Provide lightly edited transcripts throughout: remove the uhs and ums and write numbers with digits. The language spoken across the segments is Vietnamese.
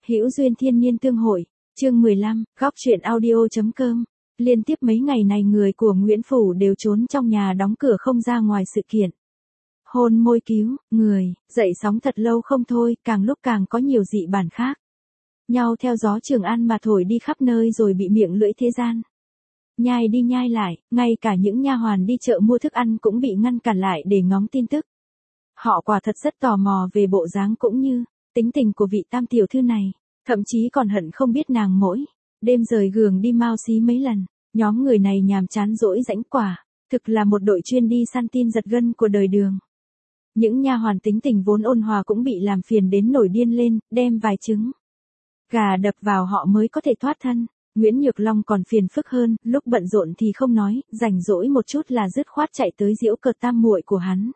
Hữu duyên thiên nhiên tương hội, chương 15, góc truyện audio.com. Liên tiếp mấy ngày này người của Nguyễn Phủ đều trốn trong nhà đóng cửa không ra ngoài sự kiện. Hôn môi cứu, người, dậy sóng thật lâu không thôi, càng lúc càng có nhiều dị bản khác. Nhau theo gió Trường An mà thổi đi khắp nơi rồi bị miệng lưỡi thế gian. Nhai đi nhai lại, ngay cả những nha hoàn đi chợ mua thức ăn cũng bị ngăn cản lại để ngóng tin tức. Họ quả thật rất tò mò về bộ dáng cũng như tính tình của vị tam tiểu thư này, thậm chí còn hận không biết nàng mỗi đêm rời giường đi mao xí mấy lần. Nhóm người này nhàm chán dỗi rãnh quả, thực là một đội chuyên đi săn tin giật gân của đời Đường. Những nha hoàn tính tình vốn ôn hòa cũng bị làm phiền đến nổi điên lên, đem vài trứng gà đập vào họ mới có thể thoát thân. Nguyễn Nhược Long còn phiền phức hơn, lúc bận rộn thì không nói, rảnh rỗi một chút là dứt khoát chạy tới giễu cợt tam muội của hắn.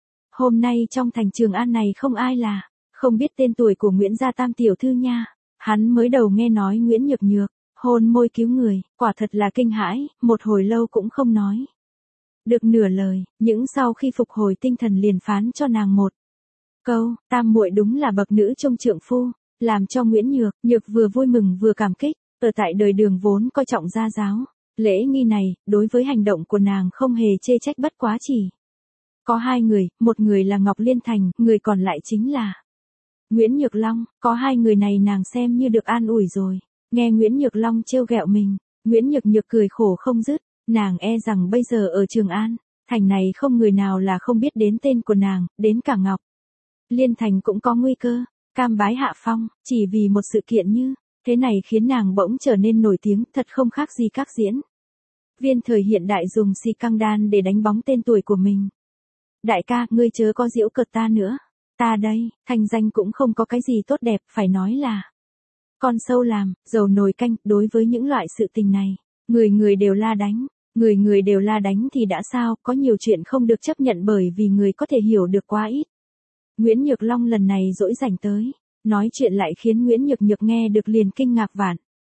Hôm nay trong thành Trường An này không ai là không biết tên tuổi của Nguyễn gia tam tiểu thư nha. Hắn mới đầu nghe nói Nguyễn Nhược Nhược hôn môi cứu người, quả thật là kinh hãi, một hồi lâu cũng không nói được nửa lời, những sau khi phục hồi tinh thần liền phán cho nàng một câu, tam muội đúng là bậc nữ trong trượng phu, làm cho Nguyễn Nhược Nhược vừa vui mừng vừa cảm kích. Ở tại đời Đường vốn coi trọng gia giáo, lễ nghi này, đối với hành động của nàng không hề chê trách, bất quá chỉ có hai người, một người là Ngọc Liên Thành, người còn lại chính là Nguyễn Nhược Long. Có hai người này nàng xem như được an ủi rồi. Nghe Nguyễn Nhược Long trêu ghẹo mình, Nguyễn Nhược Nhược cười khổ không dứt, nàng e rằng bây giờ ở Trường An thành này không người nào là không biết đến tên của nàng, đến cả Ngọc Liên Thành cũng có nguy cơ cam bái hạ phong, chỉ vì một sự kiện như thế này khiến nàng bỗng trở nên nổi tiếng, thật không khác gì các diễn viên thời hiện đại dùng xì căng đan để đánh bóng tên tuổi của mình. Đại ca, ngươi chớ có giễu cợt ta nữa. Ta đây, thành danh cũng không có cái gì tốt đẹp, phải nói là con sâu làm, dầu nồi canh. Đối với những loại sự tình này, người người đều la đánh. Người người đều la đánh thì đã sao, có nhiều chuyện không được chấp nhận bởi vì người có thể hiểu được quá ít. Nguyễn Nhược Long lần này dỗi rảnh tới nói chuyện lại khiến Nguyễn Nhược Nhược nghe được liền kinh ngạc vạn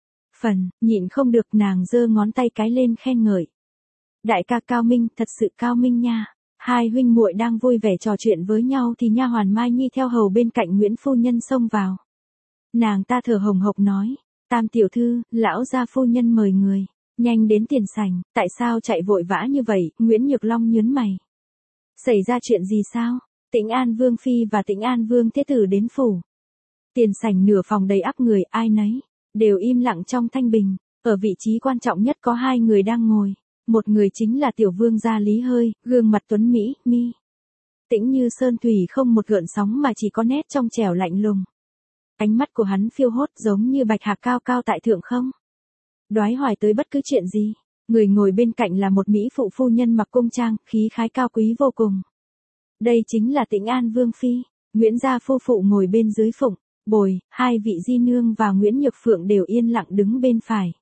phần, nhịn không được nàng giơ ngón tay cái lên khen ngợi. Đại ca cao minh, thật sự cao minh nha. Hai huynh muội đang vui vẻ trò chuyện với nhau thì nha hoàn Mai Nhi theo hầu bên cạnh Nguyễn phu nhân xông vào. Nàng ta thở hồng hộc nói, tam tiểu thư, lão gia phu nhân mời người, nhanh đến tiền sảnh. Tại sao chạy vội vã như vậy? Nguyễn Nhược Long nhớn mày. Xảy ra chuyện gì sao? Tĩnh An Vương phi và Tĩnh An Vương thế tử đến phủ. Tiền sảnh nửa phòng đầy ắp người, ai nấy đều im lặng trong thanh bình. Ở vị trí quan trọng nhất có hai người đang ngồi. Một người chính là tiểu vương gia Lý Hơi, gương mặt tuấn mỹ, mi tĩnh như sơn thủy không một gợn sóng mà chỉ có nét trong trẻo lạnh lùng. Ánh mắt của hắn phiêu hốt giống như bạch hạc cao cao tại thượng không đoái hoài tới bất cứ chuyện gì. Người ngồi bên cạnh là một mỹ phụ phu nhân mặc cung trang, khí khái cao quý vô cùng. Đây chính là Tĩnh An Vương phi. Nguyễn gia phu phụ ngồi bên dưới phụng bồi, hai vị di nương và Nguyễn Nhược Phượng đều yên lặng đứng bên phải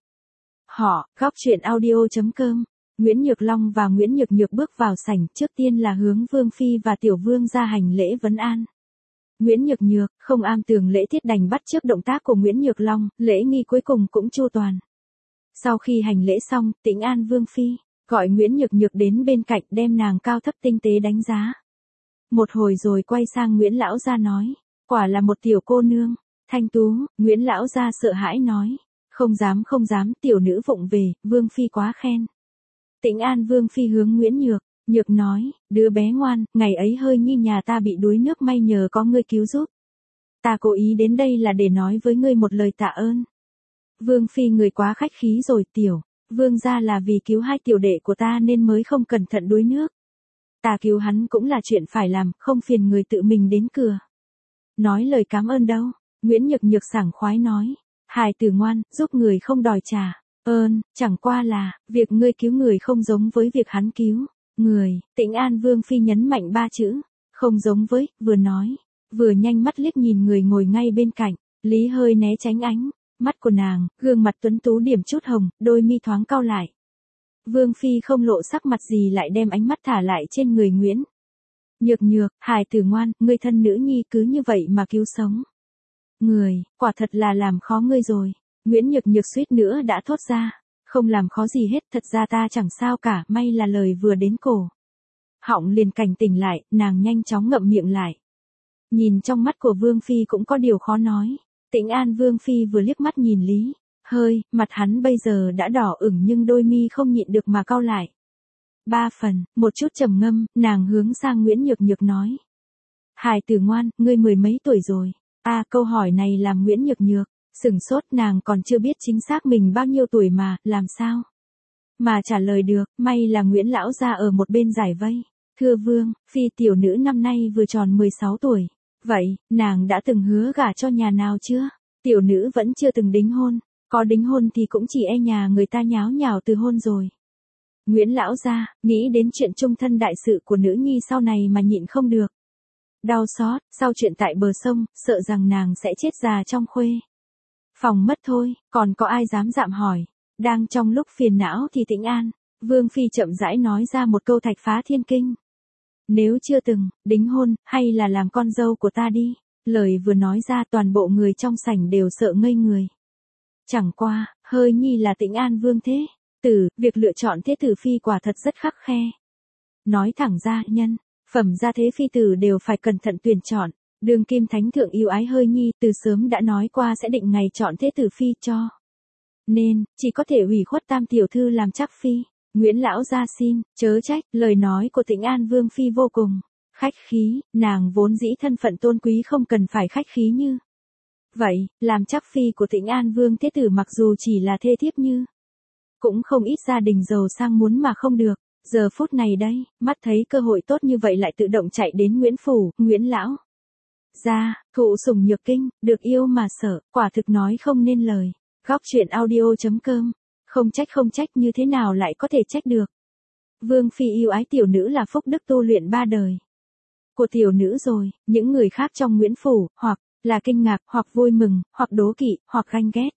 họ. Góc truyện audio.com. Nguyễn Nhược Long và Nguyễn Nhược Nhược bước vào sảnh, trước tiên là hướng Vương phi và tiểu vương ra hành lễ vấn an. Nguyễn Nhược Nhược không am tường lễ tiết đành bắt chước động tác của Nguyễn Nhược Long, lễ nghi cuối cùng cũng chu toàn. Sau khi hành lễ xong, Tĩnh An Vương phi gọi Nguyễn Nhược Nhược đến bên cạnh, đem nàng cao thấp tinh tế đánh giá một hồi rồi quay sang Nguyễn lão gia nói, quả là một tiểu cô nương thanh tú. Nguyễn lão gia sợ hãi nói, không dám, tiểu nữ vụng về, Vương phi quá khen. Tĩnh An Vương phi hướng Nguyễn Nhược Nhược nói, đứa bé ngoan, ngày ấy Hơi Nhi nhà ta bị đuối nước, may nhờ có ngươi cứu giúp. Ta cố ý đến đây là để nói với ngươi một lời tạ ơn. Vương phi người quá khách khí rồi, tiểu vương gia là vì cứu hai tiểu đệ của ta nên mới không cẩn thận đuối nước. Ta cứu hắn cũng là chuyện phải làm, không phiền người tự mình đến cửa nói lời cảm ơn đâu. Nguyễn Nhược Nhược sảng khoái nói, hài tử ngoan, giúp người không đòi trả ơn, chẳng qua là việc ngươi cứu người không giống với việc hắn cứu người. Tĩnh An Vương phi nhấn mạnh ba chữ không giống với, vừa nói vừa nhanh mắt liếc nhìn người ngồi ngay bên cạnh. Lý Hơi né tránh ánh mắt của nàng, gương mặt tuấn tú điểm chút hồng, đôi mi thoáng cau lại. Vương phi không lộ sắc mặt gì lại đem ánh mắt thả lại trên người Nguyễn Nhược Nhược, hài tử ngoan, ngươi thân nữ nhi cứ như vậy mà cứu sống người, quả thật là làm khó ngươi rồi. Nguyễn Nhược Nhược suýt nữa đã thốt ra, không làm khó gì hết, thật ra ta chẳng sao cả, may là lời vừa đến cổ họng liền cảnh tỉnh lại, nàng nhanh chóng ngậm miệng lại. Nhìn trong mắt của Vương phi cũng có điều khó nói. Tĩnh An Vương Phi vừa liếc mắt nhìn Lý Hơi, mặt hắn bây giờ đã đỏ ửng nhưng đôi mi không nhịn được mà cau lại. Ba phần, một chút trầm ngâm, nàng hướng sang Nguyễn Nhược Nhược nói. Hài tử ngoan, ngươi 10 mấy tuổi rồi. Câu hỏi này làm Nguyễn Nhược Nhược sửng sốt, nàng còn chưa biết chính xác mình bao nhiêu tuổi mà, làm sao mà trả lời được. May là Nguyễn lão gia ở một bên giải vây. Thưa vương, Phi tiểu nữ năm nay vừa tròn 16 tuổi. Vậy, nàng đã từng hứa gả cho nhà nào chưa? Tiểu nữ vẫn chưa từng đính hôn. Có đính hôn thì cũng chỉ e nhà người ta nháo nhào từ hôn rồi. Nguyễn lão gia nghĩ đến chuyện chung thân đại sự của nữ nhi sau này mà nhịn không được. Đau xót, sau chuyện tại bờ sông, sợ rằng nàng sẽ chết già trong khuê phòng mất thôi, còn có ai dám dạm hỏi. Đang trong lúc phiền não thì Tĩnh An Vương Phi chậm rãi nói ra một câu thạch phá thiên kinh. Nếu chưa từng đính hôn, hay là làm con dâu của ta đi. Lời vừa nói ra toàn bộ người trong sảnh đều sợ ngây người. Chẳng qua, Hơi nhi là Tĩnh An Vương thế tử, việc lựa chọn thế tử phi quả thật rất khắt khe. Nói thẳng ra, nhân phẩm gia thế phi tử đều phải cẩn thận tuyển chọn. Đương kim thánh thượng yêu ái Hơi nhi từ sớm đã nói qua sẽ định ngày chọn thế tử phi cho. Nên, chỉ có thể ủy khuất tam tiểu thư làm chắc phi. Nguyễn lão gia xin, chớ trách, lời nói của Tĩnh An Vương Phi vô cùng khách khí, nàng vốn dĩ thân phận tôn quý không cần phải khách khí như. Vậy, làm chắc phi của Tĩnh An Vương thế tử mặc dù chỉ là thê thiếp như. Cũng không ít gia đình giàu sang muốn mà không được. Giờ phút này đây, mắt thấy cơ hội tốt như vậy lại tự động chạy đến Nguyễn Phủ, Nguyễn lão gia, thụ sủng nhược kinh, được yêu mà sợ, quả thực nói không nên lời. Góc truyện audio.com, không trách như thế nào lại có thể trách được. Vương Phi yêu ái tiểu nữ là phúc đức tu luyện 3 đời của tiểu nữ rồi, những người khác trong Nguyễn Phủ, hoặc là kinh ngạc, hoặc vui mừng, hoặc đố kỵ, hoặc ganh ghét.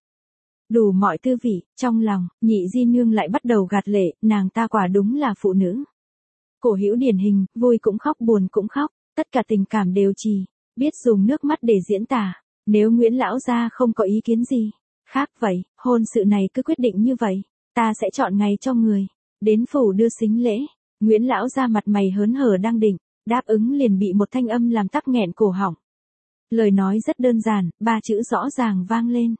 Đủ mọi tư vị, trong lòng, Nhị Di Nương lại bắt đầu gạt lệ, nàng ta quả đúng là phụ nữ. Cổ hữu điển hình, vui cũng khóc buồn cũng khóc, tất cả tình cảm đều chỉ biết dùng nước mắt để diễn tả. Nếu Nguyễn lão gia không có ý kiến gì khác, vậy, hôn sự này cứ quyết định như vậy, ta sẽ chọn ngày cho người đến phủ đưa sính lễ. Nguyễn lão gia mặt mày hớn hở đang định đáp ứng liền bị một thanh âm làm tắc nghẹn cổ họng. Lời nói rất đơn giản, 3 chữ rõ ràng vang lên.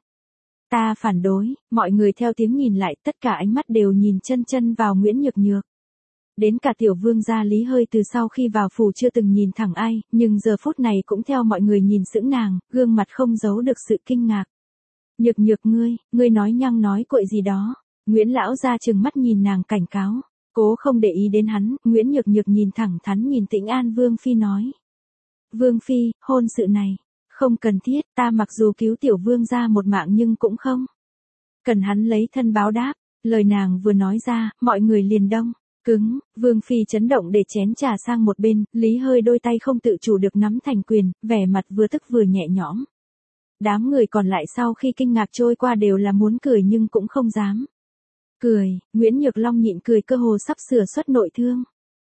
Ta phản đối. Mọi người theo tiếng nhìn lại, tất cả ánh mắt đều nhìn chân vào Nguyễn Nhược Nhược. Đến cả tiểu vương gia Lý Hơi từ sau khi vào phủ chưa từng nhìn thẳng ai, nhưng giờ phút này cũng theo mọi người nhìn sững nàng, gương mặt không giấu được sự kinh ngạc. Nhược Nhược ngươi nói nhăng nói cuội gì đó. Nguyễn lão gia trừng mắt nhìn nàng cảnh cáo. Cố không để ý đến hắn, Nguyễn Nhược Nhược nhìn thẳng thắn nhìn Tĩnh An Vương Phi nói. Vương Phi, hôn sự này không cần thiết, ta mặc dù cứu tiểu vương gia một mạng nhưng cũng không cần hắn lấy thân báo đáp. Lời nàng vừa nói ra, mọi người liền đông cứng. Vương Phi chấn động để chén trà sang một bên, Lý Hơi đôi tay không tự chủ được nắm thành quyền, vẻ mặt vừa tức vừa nhẹ nhõm. Đám người còn lại sau khi kinh ngạc trôi qua đều là muốn cười nhưng cũng không dám cười. Nguyễn Nhược Long nhịn cười cơ hồ sắp sửa xuất nội thương.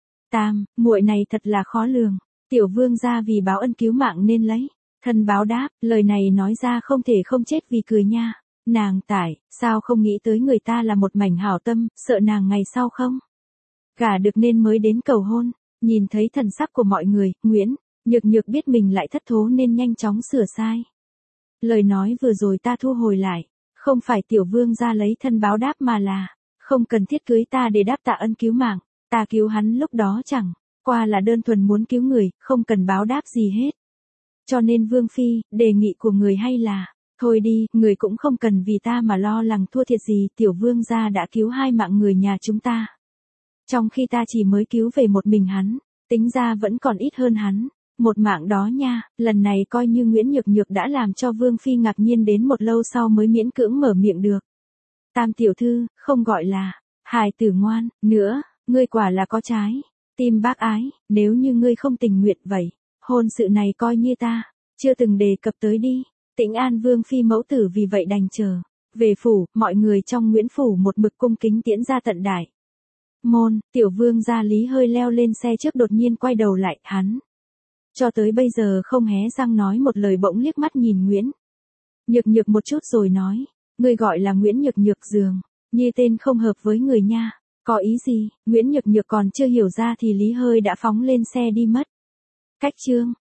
Muội này thật là khó lường. Tiểu vương gia vì báo ân cứu mạng nên lấy thân báo đáp, lời này nói ra không thể không chết vì cười nha. Nàng sao không nghĩ tới người ta là một mảnh hảo tâm, sợ nàng ngày sau không gả được nên mới đến cầu hôn. Nhìn thấy thần sắc của mọi người, Nguyễn Nhược Nhược biết mình lại thất thố nên nhanh chóng sửa sai. Lời nói vừa rồi ta thu hồi lại, không phải tiểu vương gia lấy thân báo đáp mà là không cần thiết cưới ta để đáp tạ ân cứu mạng. Ta cứu hắn lúc đó chẳng qua là đơn thuần muốn cứu người, không cần báo đáp gì hết. Cho nên Vương Phi, đề nghị của người hay là, thôi đi, người cũng không cần vì ta mà lo lắng thua thiệt gì, tiểu vương gia đã cứu 2 mạng người nhà chúng ta. Trong khi ta chỉ mới cứu về một mình hắn, tính ra vẫn còn ít hơn hắn. Một mạng đó nha, lần này coi như Nguyễn Nhược Nhược đã làm cho Vương Phi ngạc nhiên đến một lâu sau mới miễn cưỡng mở miệng được. Tam tiểu thư, không gọi là hài tử ngoan nữa, ngươi quả là có trái tim bác ái, nếu như ngươi không tình nguyện vậy, hôn sự này coi như ta chưa từng đề cập tới đi. Tĩnh An Vương Phi mẫu tử vì vậy đành chờ về phủ. Mọi người trong Nguyễn Phủ một mực cung kính tiễn ra tận đại môn. Tiểu vương gia Lý Hơi leo lên xe trước đột nhiên quay đầu lại, hắn cho tới bây giờ không hé răng nói một lời, bỗng liếc mắt nhìn Nguyễn Nhược Nhược một chút rồi nói, ngươi gọi là Nguyễn Nhược Nhược dường như tên không hợp với người nha. Có ý gì? Nguyễn Nhược Nhược còn chưa hiểu ra thì Lý Hơi đã phóng lên xe đi mất. Cách chương